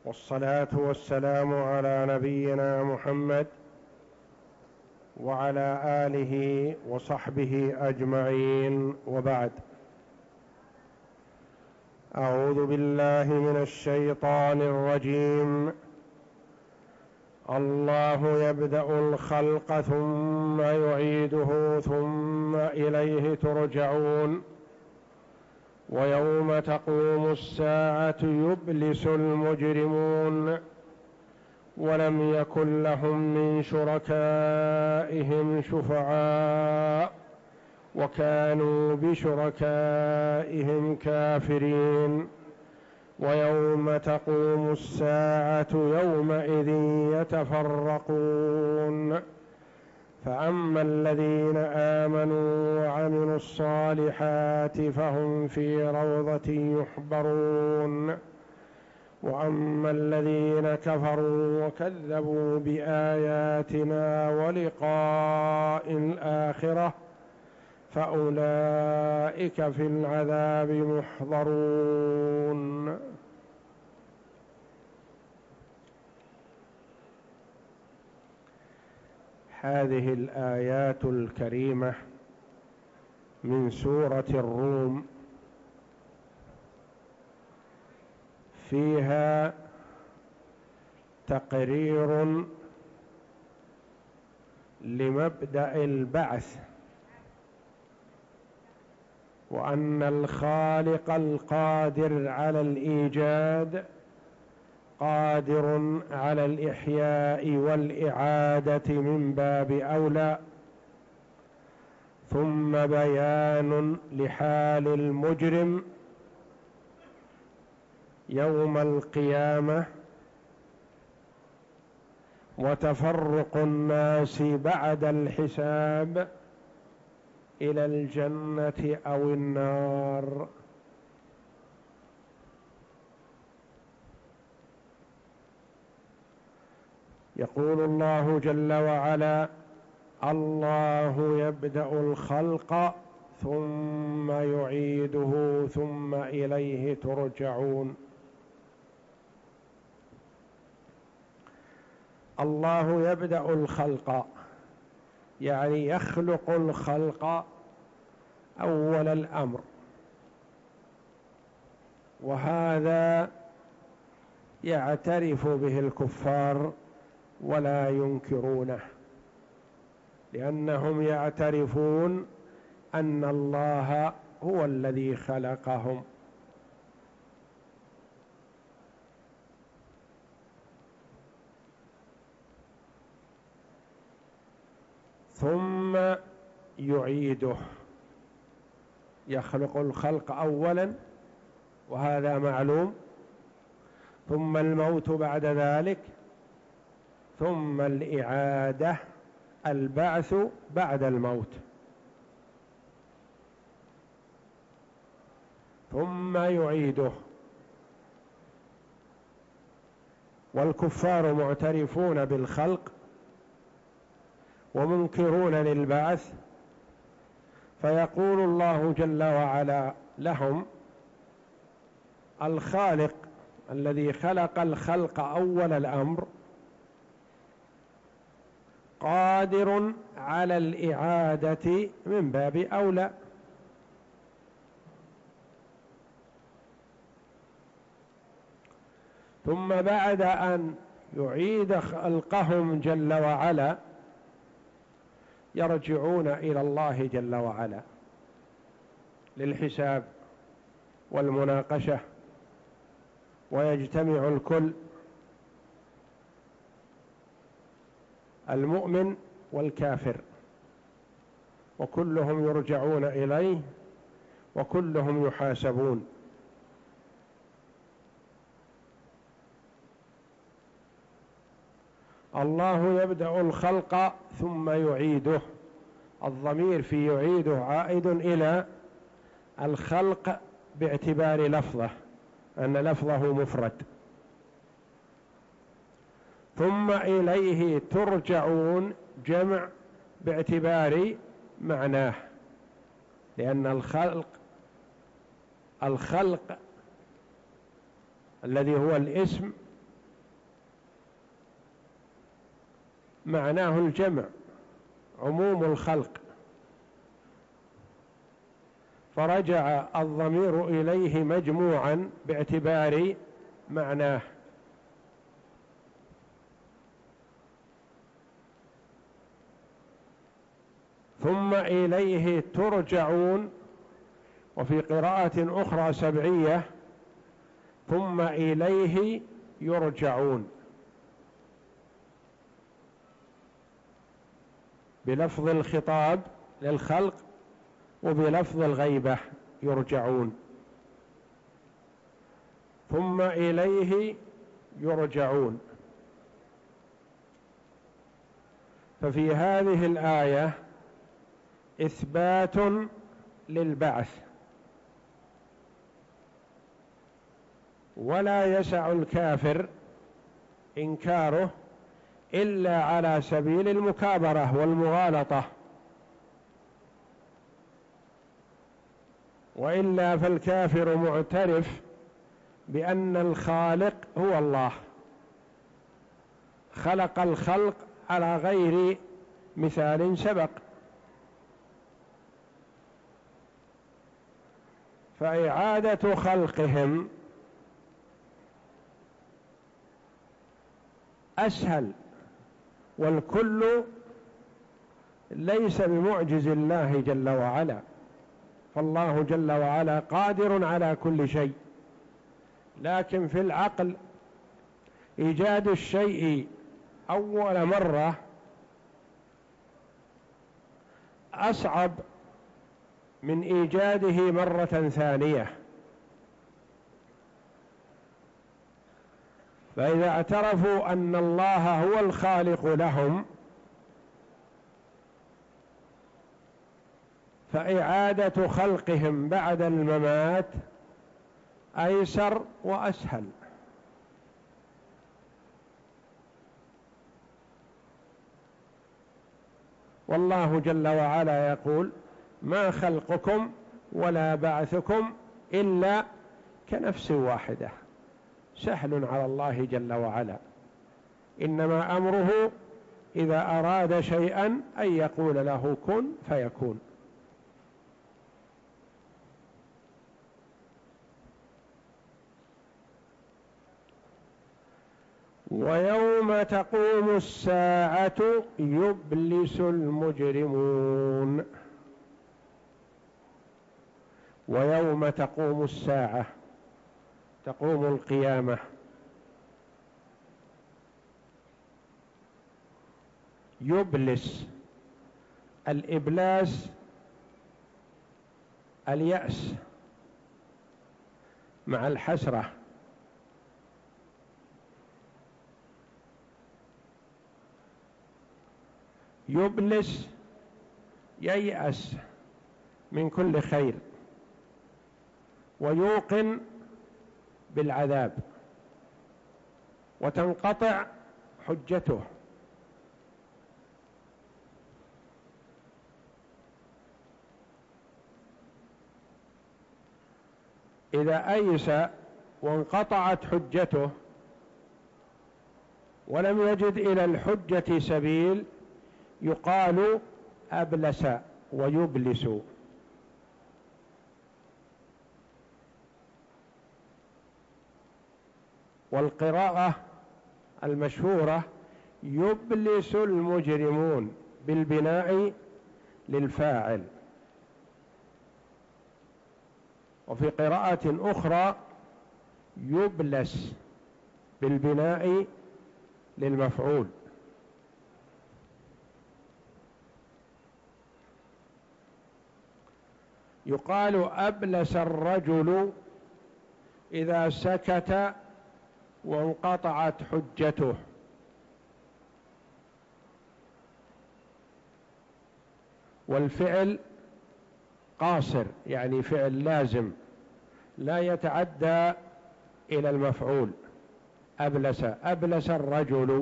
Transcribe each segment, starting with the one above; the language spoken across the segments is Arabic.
والصلاة والسلام على نبينا محمد وعلى آله وصحبه أجمعين، وبعد. أعوذ بالله من الشيطان الرجيم. الله يبدأ الخلق ثم يعيده ثم إليه ترجعون ويوم تقوم الساعة يبلس المجرمون ولم يكن لهم من شركائهم شفعاء وكانوا بشركائهم كافرين ويوم تقوم الساعة يومئذ يتفرقون فأما الذين آمنوا وعملوا الصالحات فهم في روضة يحبرون وأما الذين كفروا وكذبوا بآياتنا ولقاء الآخرة فأولئك في العذاب محضرون. هذه الآيات الكريمة من سورة الروم فيها تقرير لمبدأ البعث، وأن الخالق القادر على الإيجاد قادر على الإحياء والإعادة من باب أولى، ثم بيان لحال المجرم يوم القيامة وتفرق الناس بعد الحساب إلى الجنة أو النار. يقول الله جل وعلا: الله يبدأ الخلق ثم يعيده ثم إليه ترجعون. الله يبدأ الخلق يعني يخلق الخلق أول الأمر، وهذا يعترف به الكفار ولا ينكرونه، لأنهم يعترفون أن الله هو الذي خلقهم. ثم يعيده، يخلق الخلق أولا وهذا معلوم، ثم الموت بعد ذلك، ثم الإعادة البعث بعد الموت، ثم يعيده. والكفار معترفون بالخلق ومنكرون للبعث، فيقول الله جل وعلا لهم: الخالق الذي خلق الخلق أول الأمر قادر على الإعادة من باب أولى، ثم بعد أن يعيد خلقهم جل وعلا يرجعون إلى الله جل وعلا للحساب والمناقشة، ويجتمع الكل، المؤمن والكافر، وكلهم يرجعون إليه وكلهم يحاسبون. الله يبدأ الخلق ثم يعيده، الضمير في يعيده عائد إلى الخلق باعتبار لفظه، أن لفظه مفرد. ثم إليه ترجعون جمع باعتبار معناه، لأن الخلق الذي هو الاسم معناه الجمع، عموم الخلق، فرجع الضمير إليه مجموعا باعتبار معناه. ثم إليه ترجعون، وفي قراءة أخرى سبعية ثم إليه يرجعون، بلفظ الخطاب للخلق وبلفظ الغيبة يرجعون، ثم إليه يرجعون. ففي هذه الآية إثبات للبعث، ولا يسع الكافر إنكاره إلا على سبيل المكابرة والمغالطة، وإلا فالكافر معترف بأن الخالق هو الله، خلق الخلق على غير مثال سبق. فإعادة خلقهم أسهل، والكل ليس بمعجز الله جل وعلا، فالله جل وعلا قادر على كل شيء. لكن في العقل إيجاد الشيء أول مرة أصعب من إيجاده مرة ثانية. فإذا اعترفوا أن الله هو الخالق لهم، فإعادة خلقهم بعد الممات أيسر وأسهل. والله جل وعلا يقول: ما خلقكم ولا بعثكم إلا كنفس واحدة. سهل على الله جل وعلا، إنما أمره إذا أراد شيئا أن يقول له كن فيكون. ويوم تقوم الساعة يبلس المجرمون. ويوم تقوم الساعة، تقوم القيامة، يبلس، الإبلاس اليأس مع الحسرة. يبلس ييأس من كل خير، ويوقن بالعذاب، وتنقطع حجته. إذا أيس وانقطعت حجته ولم يجد إلى الحجة سبيل يقال أبلس ويبلس. والقراءة المشهورة يبلس المجرمون بالبناء للفاعل. وفي قراءة أخرى يبلس بالبناء للمفعول. يقال أبلس الرجل إذا سكت وانقطعت حجته. والفعل قاصر، يعني فعل لازم لا يتعدى إلى المفعول. أبلس، أبلس الرجل.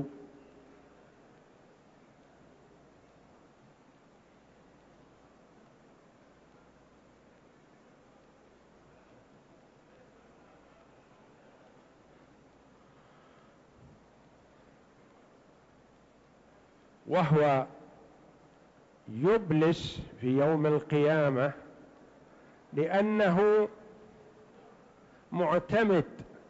وهو يبلس في يوم القيامة لأنه معتمد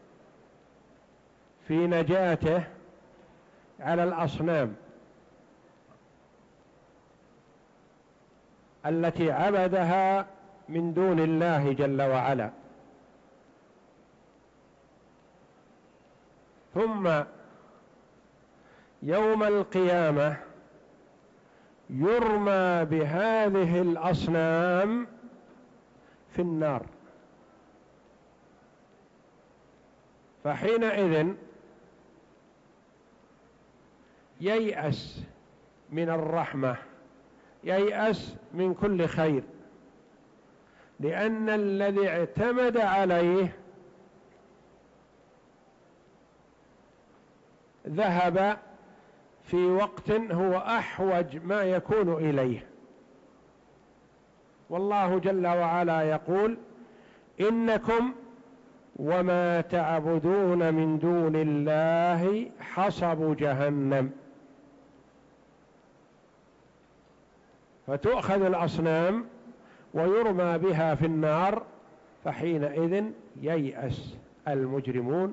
في نجاته على الأصنام التي عبدها من دون الله جل وعلا. ثم يوم القيامة يرمى بهذه الأصنام في النار، فحينئذ ييأس من الرحمة، ييأس من كل خير، لأن الذي اعتمد عليه ذهب في وقت هو أحوج ما يكون إليه. والله جل وعلا يقول: إنكم وما تعبدون من دون الله حصب جهنم. فتؤخذ الأصنام ويرمى بها في النار، فحينئذ ييأس المجرمون،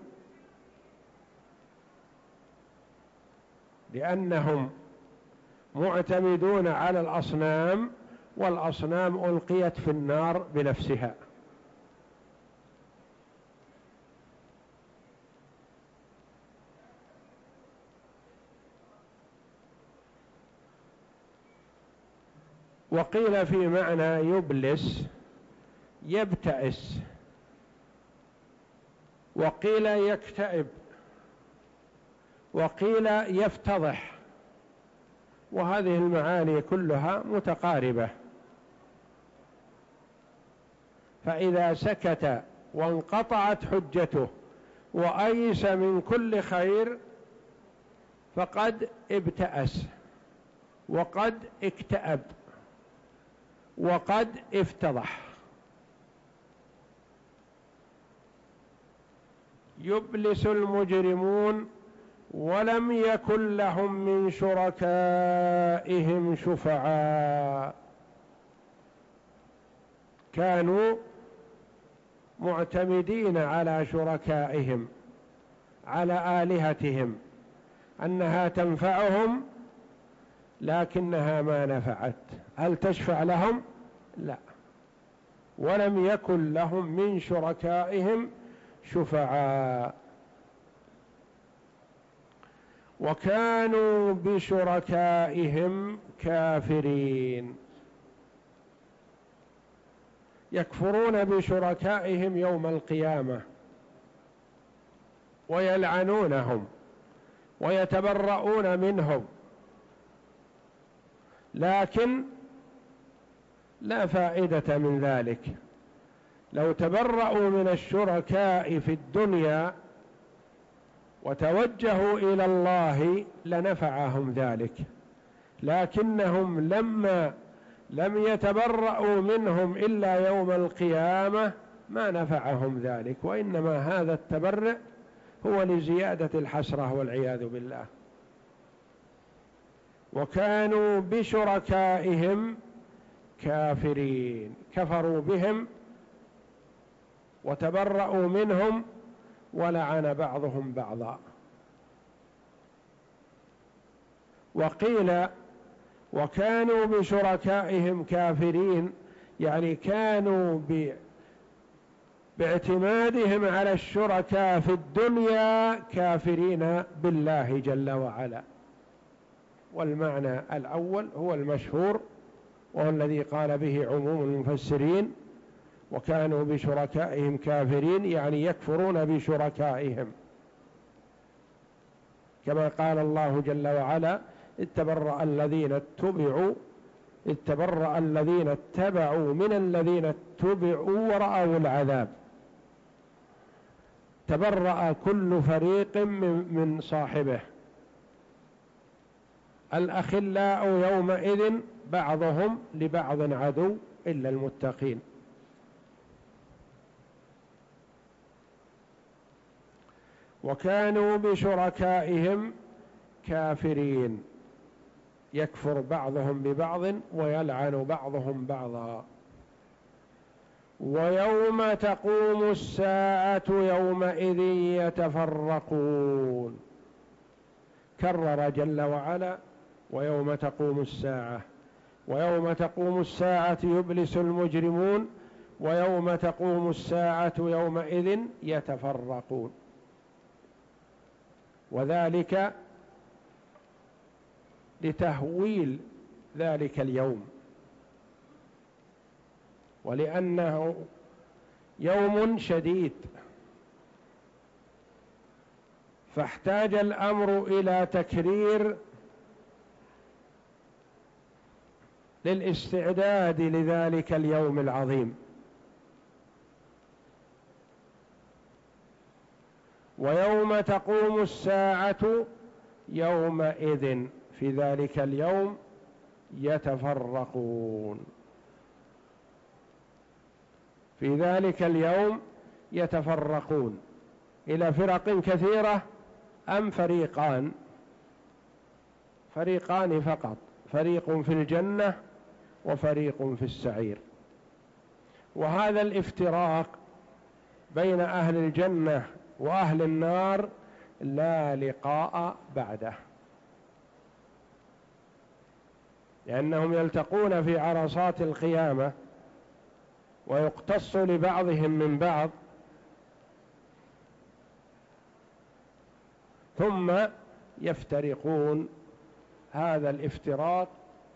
لأنهم معتمدون على الأصنام، والأصنام ألقيت في النار بنفسها. وقيل في معنى يبلس يبتئس، وقيل يكتئب، وقيل يفتضح، وهذه المعاني كلها متقاربة. فإذا سكت وانقطعت حجته وأيس من كل خير فقد ابتأس، وقد اكتئب، وقد افتضح. يبلس المجرمون ولم يكن لهم من شركائهم شفعاء. كانوا معتمدين على شركائهم، على آلهتهم، أنها تنفعهم لكنها ما نفعت. هل تشفع لهم؟ لا. ولم يكن لهم من شركائهم شفعاء، وكانوا بشركائهم كافرين. يكفرون بشركائهم يوم القيامة ويلعنونهم ويتبرؤون منهم، لكن لا فائدة من ذلك. لو تبرؤوا من الشركاء في الدنيا وتوجهوا إلى الله لنفعهم ذلك، لكنهم لما لم يتبرؤوا منهم إلا يوم القيامة ما نفعهم ذلك، وإنما هذا التبرؤ هو لزيادة الحسرة والعياذ بالله. وكانوا بشركائهم كافرين، كفروا بهم وتبرؤوا منهم ولعن بعضهم بعضا. وقيل وكانوا بشركائهم كافرين، يعني كانوا باعتمادهم على الشركاء في الدنيا كافرين بالله جل وعلا. والمعنى الأول هو المشهور، وهو الذي قال به عموم المفسرين: وكانوا بشركائهم كافرين، يعني يكفرون بشركائهم، كما قال الله جل وعلا: اتبرأ الذين اتبعوا من الذين اتبعوا ورأوا العذاب. تبرأ كل فريق من صاحبه. الأخلاء يومئذ بعضهم لبعض عدو إلا المتقين. وكانوا بشركائهم كافرين. يكفر بعضهم ببعض ويلعن بعضهم بعضا. ويوم تقوم الساعة يومئذ يتفرقون، كرر جل وعلا ويوم تقوم الساعة، ويوم تقوم الساعة يبلس المجرمون، ويوم تقوم الساعة يومئذ يتفرقون. وذلك لتهويل ذلك اليوم، ولأنه يوم شديد، فاحتاج الأمر إلى تكرير للاستعداد لذلك اليوم العظيم. ويوم تقوم الساعة يومئذ، في ذلك اليوم يتفرقون، في ذلك اليوم يتفرقون إلى فرق كثيرة أم فريقان؟ فريقان فقط، فريق في الجنة وفريق في السعير. وهذا الافتراق بين أهل الجنة وأهل النار لا لقاء بعده، لأنهم يلتقون في عرصات القيامة ويقتص لبعضهم من بعض، ثم يفترقون. هذا الافتراق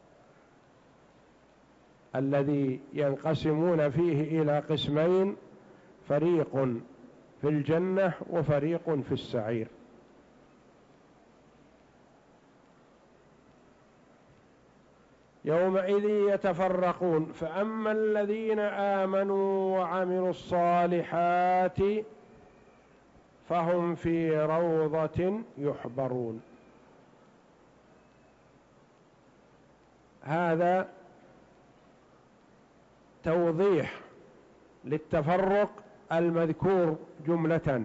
الذي ينقسمون فيه إلى قسمين، فريق في الجنة وفريق في السعير. يومئذ يتفرقون، فأما الذين آمنوا وعملوا الصالحات فهم في روضة يحبرون. هذا توضيح للتفرق المذكور جملة.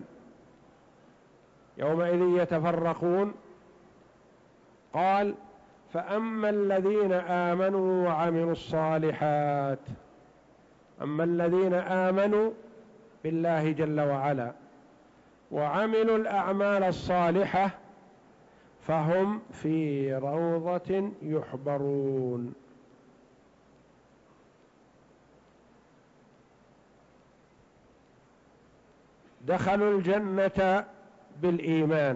يومئذ يتفرقون، قال فأما الذين آمنوا وعملوا الصالحات، أما الذين آمنوا بالله جل وعلا وعملوا الأعمال الصالحة فهم في روضة يحبرون. دخلوا الجنة بالإيمان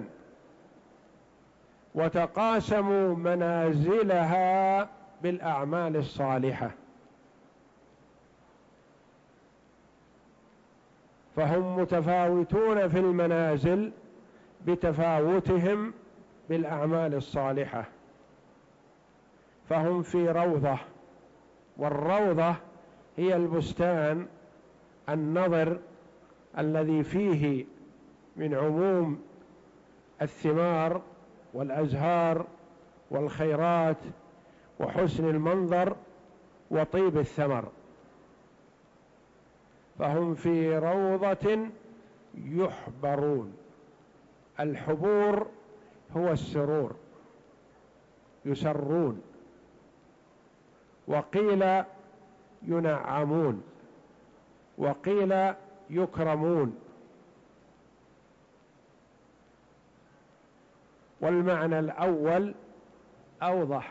وتقاسموا منازلها بالأعمال الصالحة، فهم متفاوتون في المنازل بتفاوتهم بالأعمال الصالحة، فهم في روضة. والروضة هي البستان النضر الذي فيه من عموم الثمار والأزهار والخيرات وحسن المنظر وطيب الثمر، فهم في روضة يحبرون. الحبور هو السرور، يسرون، وقيل ينعمون، وقيل يكرمون. والمعنى الأول أوضح،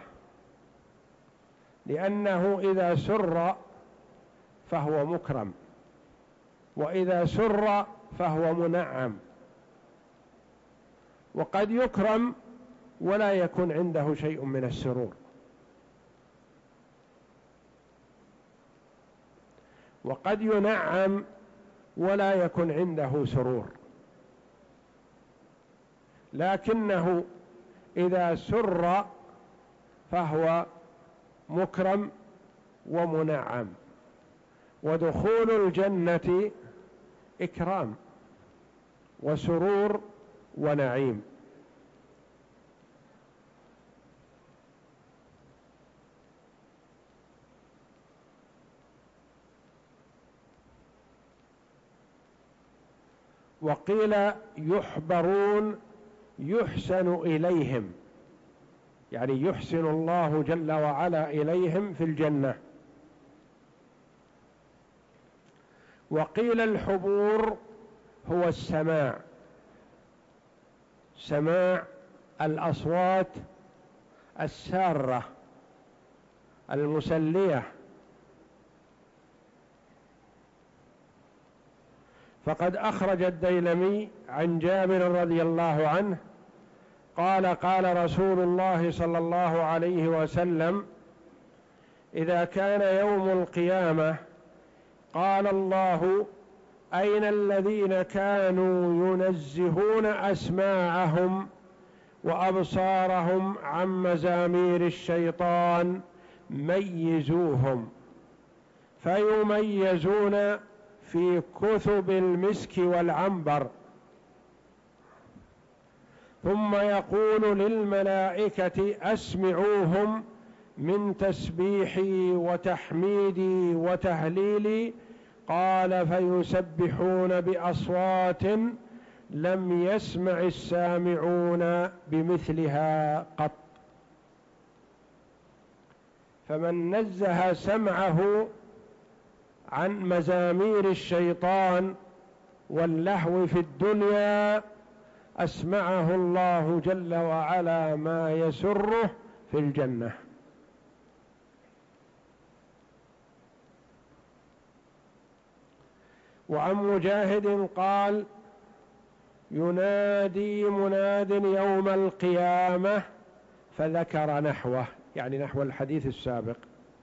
لأنه إذا سر فهو مكرم، وإذا سر فهو منعم. وقد يكرم ولا يكون عنده شيء من السرور، وقد ينعم ولا يكن عنده سرور، لكنه إذا سر فهو مكرم ومنعم. ودخول الجنة إكرام وسرور ونعيم. وقيل يحبرون يحسن إليهم، يعني يحسن الله جل وعلا إليهم في الجنة. وقيل الحبور هو السماع، سماع الأصوات السارة المسلية. فقد أخرج الديلمي عن جابر رضي الله عنه قال قال رسول الله صلى الله عليه وسلم: إذا كان يوم القيامة قال الله: أين الذين كانوا ينزهون أسماعهم وأبصارهم عن مزامير الشيطان ميزوهم، فيميزون في كثب المسك والعنبر، ثم يقول للملائكة: أسمعوهم من تسبيحي وتحميدي وتهليلي. قال: فيسبحون بأصوات لم يسمع السامعون بمثلها قط. فمن نزه سمعه عن مزامير الشيطان واللهو في الدنيا أسمعه الله جل وعلا ما يسره في الجنة. وعن مجاهد قال: ينادي مناد يوم القيامة، فذكر نحوه، يعني نحو الحديث السابق.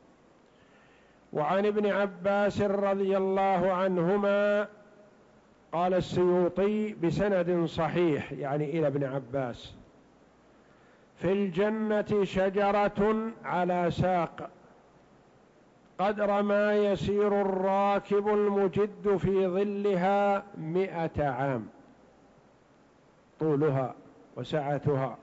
وعن ابن عباس رضي الله عنهما قال السيوطي بسند صحيح، يعني إلى ابن عباس: في الجنة شجرة على ساق قدر ما يسير الراكب المجد في ظلها 100 عام، طولها وسعتها.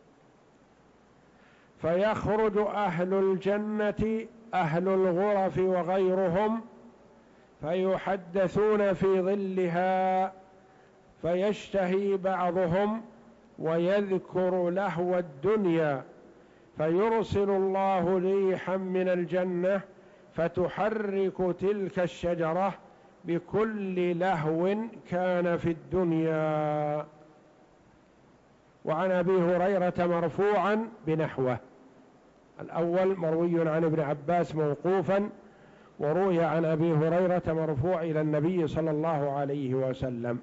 فيخرج أهل الجنة أهل الغرف وغيرهم فيحدثون في ظلها، فيشتهي بعضهم ويذكر لهو الدنيا، فيرسل الله ريحا من الجنة فتحرك تلك الشجرة بكل لهو كان في الدنيا. وعن أبي هريرة مرفوعا بنحوه، الأول مروي عن ابن عباس موقوفا، وروي عن أبي هريرة مرفوع إلى النبي صلى الله عليه وسلم،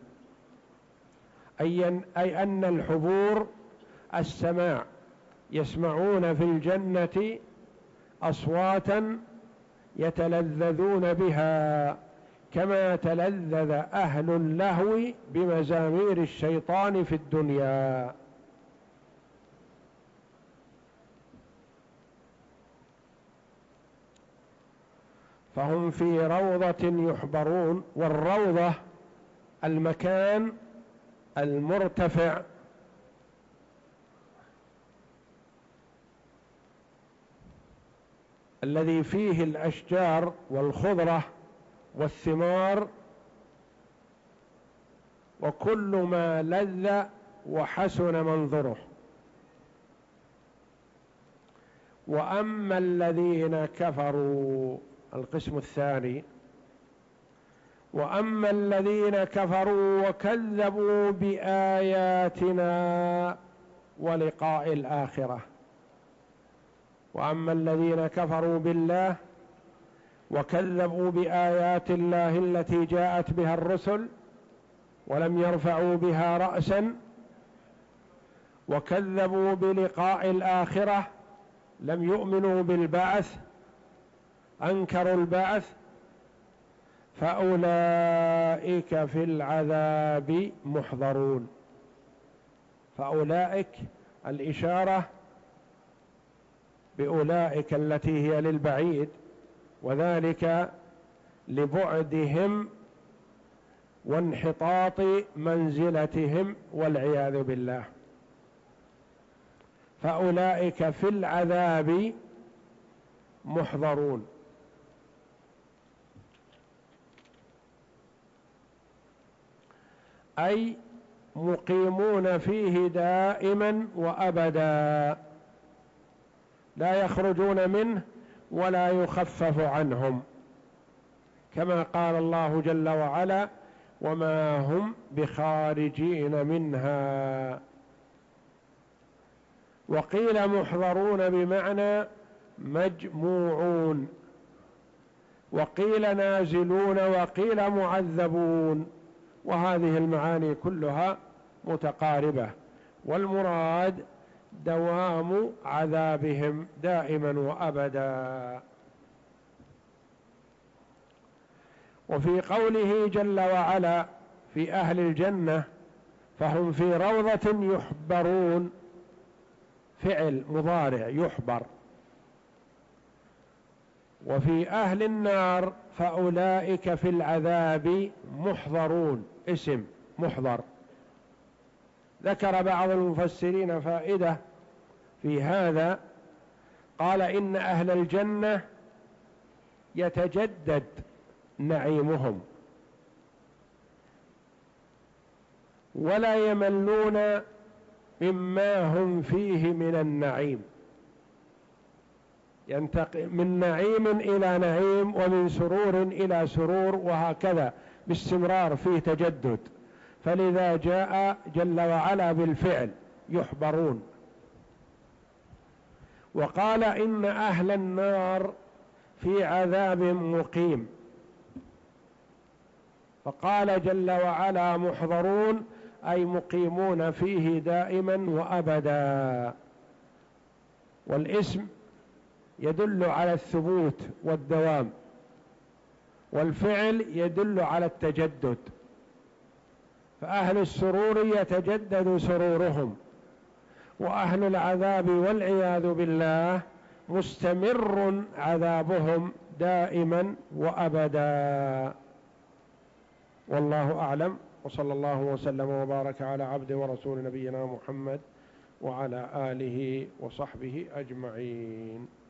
أي أن الحبور السماع، يسمعون في الجنة أصواتا يتلذذون بها كما تلذذ أهل اللهو بمزامير الشيطان في الدنيا. فهم في روضة يحبرون. والروضة المكان المرتفع الذي فيه الأشجار والخضرة والثمار وكل ما لذ وحسن منظره. وأما الذين كفروا، القسم الثاني: وأما الذين كفروا وكذبوا بآياتنا ولقاء الآخرة. وأما الذين كفروا بالله وكذبوا بآيات الله التي جاءت بها الرسل ولم يرفعوا بها رأسا، وكذبوا بلقاء الآخرة، لم يؤمنوا بالبعث، أنكروا البعث، فأولئك في العذاب محضرون. فأولئك الإشارة بأولئك التي هي للبعيد، وذلك لبعدهم وانحطاط منزلتهم والعياذ بالله. فأولئك في العذاب محضرون، أي مقيمون فيه دائما وأبدا، لا يخرجون منه ولا يخفف عنهم، كما قال الله جل وعلا: وما هم بخارجين منها. وقيل محضرون بمعنى مجموعون، وقيل نازلون، وقيل معذبون، وهذه المعاني كلها متقاربة، والمراد دوام عذابهم دائما وأبدا. وفي قوله جل وعلا في أهل الجنة: فهم في روضة يحبرون، فعل مضارع يحبر. وفي أهل النار: فأولئك في العذاب محضرون، اسم محضر. ذكر بعض المفسرين فائدة في هذا، قال: إن أهل الجنة يتجدد نعيمهم ولا يملون مما هم فيه من النعيم، ينتقل من نعيم إلى نعيم ومن سرور إلى سرور، وهكذا باستمرار فيه تجدد، فلذا جاء جل وعلا بالفعل يحبرون. وقال: إن أهل النار في عذاب مقيم، فقال جل وعلا محضرون، أي مقيمون فيه دائما وأبدا. والاسم يدل على الثبوت والدوام، والفعل يدل على التجدد. فأهل السرور يتجدد سرورهم، وأهل العذاب والعياذ بالله مستمر عذابهم دائما وأبدا. والله أعلم، وصلى الله وسلم وبارك على عبد ورسول نبينا محمد وعلى آله وصحبه أجمعين.